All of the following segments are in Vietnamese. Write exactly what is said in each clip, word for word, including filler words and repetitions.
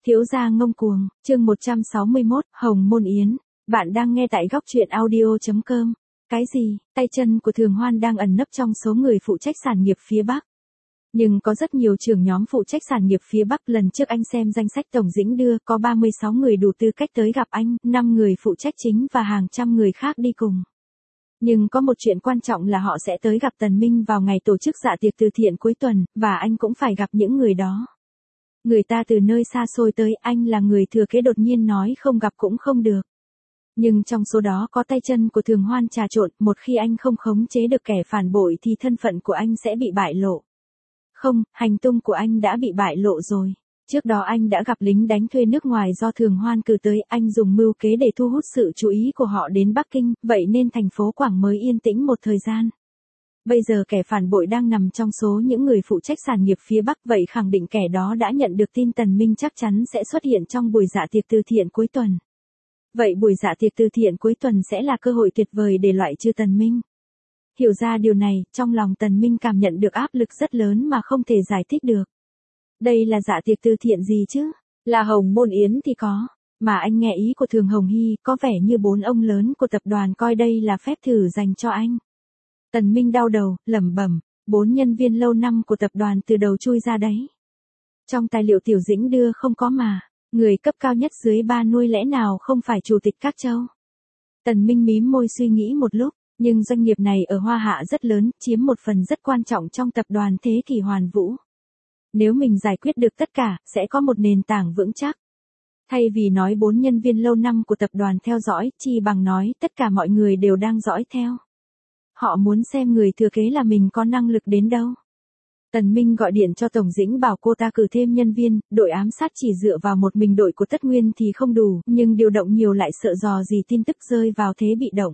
Thiếu gia ngông cuồng, chương một trăm sáu mươi mốt, Hồng Môn Yến. Bạn đang nghe tại góc truyện audio chấm com. Cái gì, tay chân của Thường Hoan đang ẩn nấp trong số người phụ trách sản nghiệp phía Bắc. Nhưng có rất nhiều trưởng nhóm phụ trách sản nghiệp phía Bắc, lần trước anh xem danh sách Tổng Dĩnh đưa, có ba mươi sáu người đủ tư cách tới gặp anh, năm người phụ trách chính và hàng trăm người khác đi cùng. Nhưng có một chuyện quan trọng là họ sẽ tới gặp Tần Minh vào ngày tổ chức dạ tiệc từ thiện cuối tuần, và anh cũng phải gặp những người đó. Người ta từ nơi xa xôi tới, anh là người thừa kế đột nhiên nói không gặp cũng không được. Nhưng trong số đó có tay chân của Thường Hoan trà trộn, một khi anh không khống chế được kẻ phản bội thì thân phận của anh sẽ bị bại lộ. Không, hành tung của anh đã bị bại lộ rồi. Trước đó anh đã gặp lính đánh thuê nước ngoài do Thường Hoan cử tới, anh dùng mưu kế để thu hút sự chú ý của họ đến Bắc Kinh, vậy nên thành phố Quảng mới yên tĩnh một thời gian. Bây giờ kẻ phản bội đang nằm trong số những người phụ trách sản nghiệp phía Bắc, vậy khẳng định kẻ đó đã nhận được tin Tần Minh chắc chắn sẽ xuất hiện trong buổi dạ tiệc từ thiện cuối tuần. Vậy buổi dạ tiệc từ thiện cuối tuần sẽ là cơ hội tuyệt vời để loại trừ Tần Minh. Hiểu ra điều này, trong lòng Tần Minh cảm nhận được áp lực rất lớn mà không thể giải thích được. Đây là dạ tiệc từ thiện gì chứ? Là Hồng Môn Yến thì có. Mà anh nghe ý của Thường Hồng Hy, có vẻ như bốn ông lớn của tập đoàn coi đây là phép thử dành cho anh. Tần Minh đau đầu, lẩm bẩm, bốn nhân viên lâu năm của tập đoàn từ đầu chui ra đấy. Trong tài liệu Tiểu Dĩnh đưa không có mà, người cấp cao nhất dưới ba nuôi lẽ nào không phải chủ tịch các châu. Tần Minh mím môi suy nghĩ một lúc, nhưng doanh nghiệp này ở Hoa Hạ rất lớn, chiếm một phần rất quan trọng trong tập đoàn Thế Kỷ Hoàn Vũ. Nếu mình giải quyết được tất cả, sẽ có một nền tảng vững chắc. Thay vì nói bốn nhân viên lâu năm của tập đoàn theo dõi, chi bằng nói tất cả mọi người đều đang dõi theo. Họ muốn xem người thừa kế là mình có năng lực đến đâu. Tần Minh gọi điện cho Tổng Dĩnh bảo cô ta cử thêm nhân viên, đội ám sát chỉ dựa vào một mình đội của Tất Nguyên thì không đủ, nhưng điều động nhiều lại sợ dò gì tin tức rơi vào thế bị động.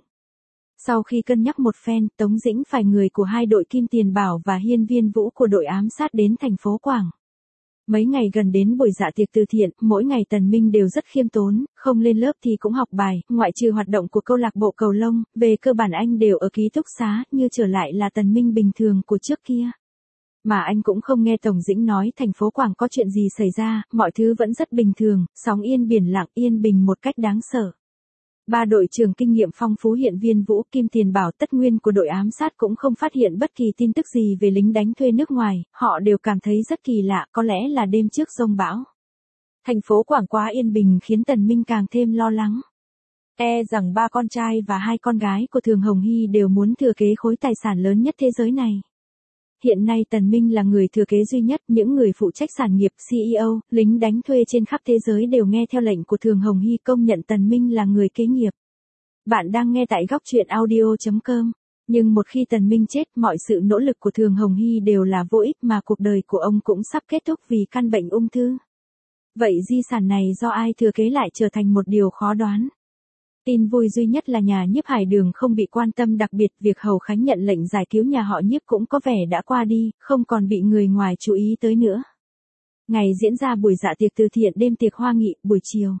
Sau khi cân nhắc một phen, Tống Dĩnh phải người của hai đội Kim Tiền Bảo và Hiên Viên Vũ của đội ám sát đến thành phố Quảng. Mấy ngày gần đến buổi dạ tiệc từ thiện, mỗi ngày Tần Minh đều rất khiêm tốn, không lên lớp thì cũng học bài, ngoại trừ hoạt động của câu lạc bộ cầu lông, về cơ bản anh đều ở ký túc xá, như trở lại là Tần Minh bình thường của trước kia. Mà anh cũng không nghe Tổng Dĩnh nói thành phố Quảng có chuyện gì xảy ra, mọi thứ vẫn rất bình thường, sóng yên biển lặng, yên bình một cách đáng sợ. Ba đội trưởng kinh nghiệm phong phú Hiên Viên Vũ, Kim Tiền Bảo, Tất Nguyên của đội ám sát cũng không phát hiện bất kỳ tin tức gì về lính đánh thuê nước ngoài, họ đều cảm thấy rất kỳ lạ, có lẽ là đêm trước giông bão. Thành phố Quảng quá yên bình khiến Tần Minh càng thêm lo lắng. E rằng ba con trai và hai con gái của Thường Hồng Hy đều muốn thừa kế khối tài sản lớn nhất thế giới này. Hiện nay Tần Minh là người thừa kế duy nhất, những người phụ trách sản nghiệp, xê e ô, lính đánh thuê trên khắp thế giới đều nghe theo lệnh của Thường Hồng Hy, công nhận Tần Minh là người kế nghiệp. Bạn đang nghe tại góc truyện audio chấm com. Nhưng một khi Tần Minh chết, mọi sự nỗ lực của Thường Hồng Hy đều là vô ích, mà cuộc đời của ông cũng sắp kết thúc vì căn bệnh ung thư. Vậy di sản này do ai thừa kế lại trở thành một điều khó đoán. Tin vui duy nhất là nhà Nhiếp Hải Đường không bị quan tâm, đặc biệt việc Hầu Khánh nhận lệnh giải cứu nhà họ Nhiếp cũng có vẻ đã qua đi, không còn bị người ngoài chú ý tới nữa. Ngày diễn ra buổi dạ tiệc từ thiện, đêm tiệc hoa nghị, buổi chiều.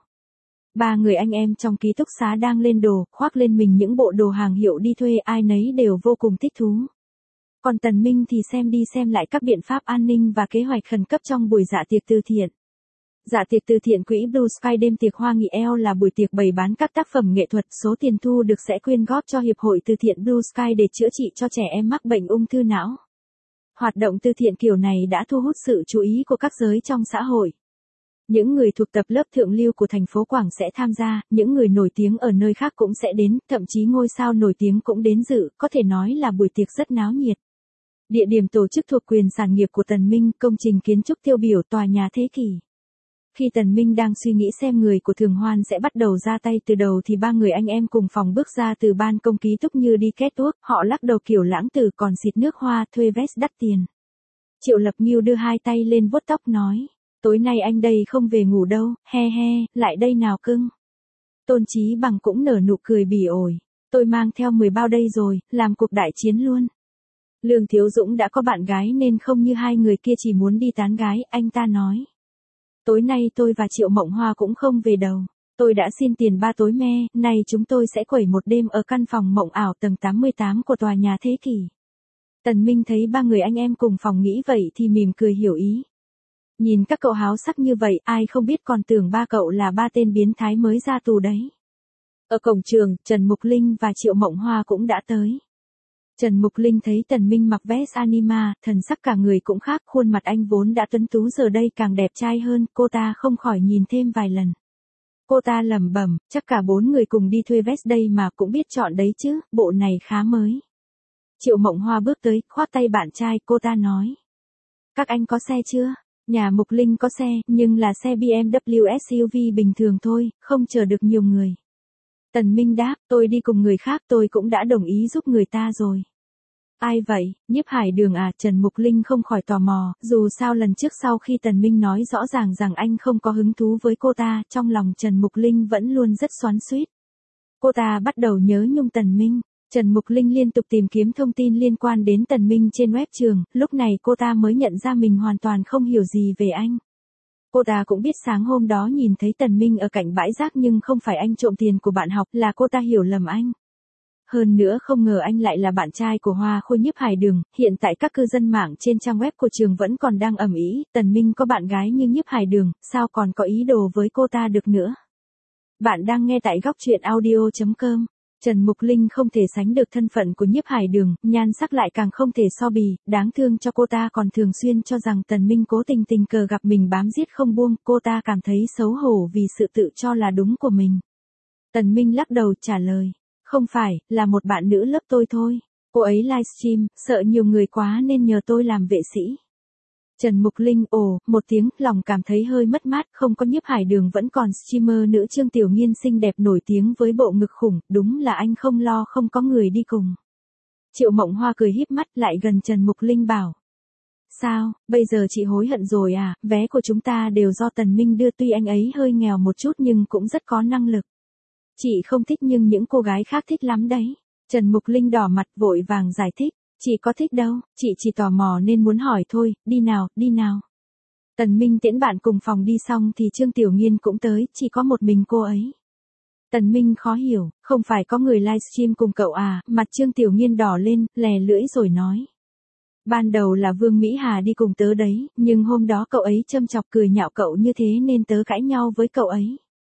Ba người anh em trong ký túc xá đang lên đồ, khoác lên mình những bộ đồ hàng hiệu đi thuê, ai nấy đều vô cùng thích thú. Còn Tần Minh thì xem đi xem lại các biện pháp an ninh và kế hoạch khẩn cấp trong buổi dạ tiệc từ thiện. Dạ tiệc từ thiện quỹ Blue Sky đêm tiệc hoa nghị eo là buổi tiệc bày bán các tác phẩm nghệ thuật, số tiền thu được sẽ quyên góp cho Hiệp hội Từ thiện Blue Sky để chữa trị cho trẻ em mắc bệnh ung thư não. Hoạt động từ thiện kiểu này đã thu hút sự chú ý của các giới trong xã hội. Những người thuộc tập lớp thượng lưu của thành phố Quảng sẽ tham gia, những người nổi tiếng ở nơi khác cũng sẽ đến, thậm chí ngôi sao nổi tiếng cũng đến dự, có thể nói là buổi tiệc rất náo nhiệt. Địa điểm tổ chức thuộc quyền sản nghiệp của Tần Minh, công trình kiến trúc tiêu biểu tòa nhà Thế Kỷ. Khi Tần Minh đang suy nghĩ xem người của Thường Hoan sẽ bắt đầu ra tay từ đầu thì ba người anh em cùng phòng bước ra từ ban công ký túc như đi kết thuốc, họ lắc đầu kiểu lãng tử, còn xịt nước hoa, thuê vest đắt tiền. Triệu Lập Ngưu đưa hai tay lên vuốt tóc nói, tối nay anh đây không về ngủ đâu, he he, lại đây nào cưng. Tôn Chí Bằng cũng nở nụ cười bỉ ổi, tôi mang theo mười bao đây rồi, làm cuộc đại chiến luôn. Lương Thiếu Dũng đã có bạn gái nên không như hai người kia chỉ muốn đi tán gái, anh ta nói. Tối nay tôi và Triệu Mộng Hoa cũng không về đâu. Tôi đã xin tiền ba tối me, nay chúng tôi sẽ quẩy một đêm ở căn phòng mộng ảo tầng tám mươi tám của tòa nhà Thế Kỷ. Tần Minh thấy ba người anh em cùng phòng nghĩ vậy thì mỉm cười hiểu ý. Nhìn các cậu háo sắc như vậy, ai không biết còn tưởng ba cậu là ba tên biến thái mới ra tù đấy. Ở cổng trường, Trần Mục Linh và Triệu Mộng Hoa cũng đã tới. Trần Mục Linh thấy Tần Minh mặc vest anima, thần sắc cả người cũng khác, khuôn mặt anh vốn đã tuấn tú giờ đây càng đẹp trai hơn, cô ta không khỏi nhìn thêm vài lần. Cô ta lẩm bẩm, chắc cả bốn người cùng đi thuê vest đây mà cũng biết chọn đấy chứ, bộ này khá mới. Triệu Mộng Hoa bước tới, khoác tay bạn trai, cô ta nói. Các anh có xe chưa? Nhà Mục Linh có xe, nhưng là xe bê em vê ét u vê bình thường thôi, không chở được nhiều người. Tần Minh đáp, tôi đi cùng người khác, tôi cũng đã đồng ý giúp người ta rồi. Ai vậy, Nhiếp Hải Đường à? Trần Mục Linh không khỏi tò mò, dù sao lần trước sau khi Tần Minh nói rõ ràng rằng anh không có hứng thú với cô ta, trong lòng Trần Mục Linh vẫn luôn rất xoắn xuýt. Cô ta bắt đầu nhớ nhung Tần Minh. Trần Mục Linh liên tục tìm kiếm thông tin liên quan đến Tần Minh trên web trường, lúc này cô ta mới nhận ra mình hoàn toàn không hiểu gì về anh. Cô ta cũng biết sáng hôm đó nhìn thấy Tần Minh ở cạnh bãi rác nhưng không phải anh trộm tiền của bạn học, là cô ta hiểu lầm anh. Hơn nữa không ngờ anh lại là bạn trai của Hoa Khôi Nhiếp Hải Đường, hiện tại các cư dân mạng trên trang web của trường vẫn còn đang ầm ĩ, Tần Minh có bạn gái như Nhiếp Hải Đường, sao còn có ý đồ với cô ta được nữa. Bạn đang nghe tại góc truyện audio chấm com. Trần Mục Linh không thể sánh được thân phận của Nhiếp Hải Đường, nhan sắc lại càng không thể so bì, đáng thương cho cô ta còn thường xuyên cho rằng Tần Minh cố tình tình cờ gặp mình bám giết không buông, cô ta cảm thấy xấu hổ vì sự tự cho là đúng của mình. Tần Minh lắc đầu trả lời, không phải, là một bạn nữ lớp tôi thôi, cô ấy livestream, sợ nhiều người quá nên nhờ tôi làm vệ sĩ. Trần Mục Linh ồ, một tiếng, lòng cảm thấy hơi mất mát, không có Nhiếp Hải Đường vẫn còn streamer nữ Trương Tiểu Nghiên xinh đẹp nổi tiếng với bộ ngực khủng, đúng là anh không lo không có người đi cùng. Triệu Mộng Hoa cười híp mắt lại gần Trần Mục Linh bảo. Sao, bây giờ chị hối hận rồi à, vé của chúng ta đều do Tần Minh đưa, tuy anh ấy hơi nghèo một chút nhưng cũng rất có năng lực. Chị không thích nhưng những cô gái khác thích lắm đấy. Trần Mục Linh đỏ mặt vội vàng giải thích. Chị có thích đâu, chị chỉ tò mò nên muốn hỏi thôi, đi nào, đi nào. Tần Minh tiễn bạn cùng phòng đi xong thì Trương Tiểu Nghiên cũng tới, chỉ có một mình cô ấy. Tần Minh khó hiểu, không phải có người livestream cùng cậu à, mặt Trương Tiểu Nghiên đỏ lên, lè lưỡi rồi nói. Ban đầu là Vương Mỹ Hà đi cùng tớ đấy, nhưng hôm đó cậu ấy châm chọc cười nhạo cậu như thế nên tớ cãi nhau với cậu ấy.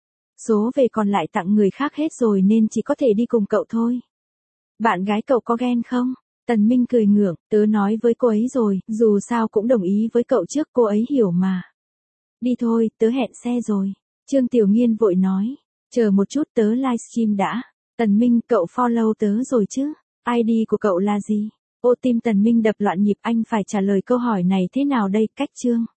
Số về còn lại tặng người khác hết rồi nên chỉ có thể đi cùng cậu thôi. Bạn gái cậu có ghen không? Tần Minh cười ngượng, tớ nói với cô ấy rồi, dù sao cũng đồng ý với cậu trước, cô ấy hiểu mà. Đi thôi, tớ hẹn xe rồi. Trương Tiểu Nghiên vội nói, chờ một chút tớ livestream đã. Tần Minh, cậu follow tớ rồi chứ? i đê của cậu là gì? Ô tim Tần Minh đập loạn nhịp, anh phải trả lời câu hỏi này thế nào đây, cách chương.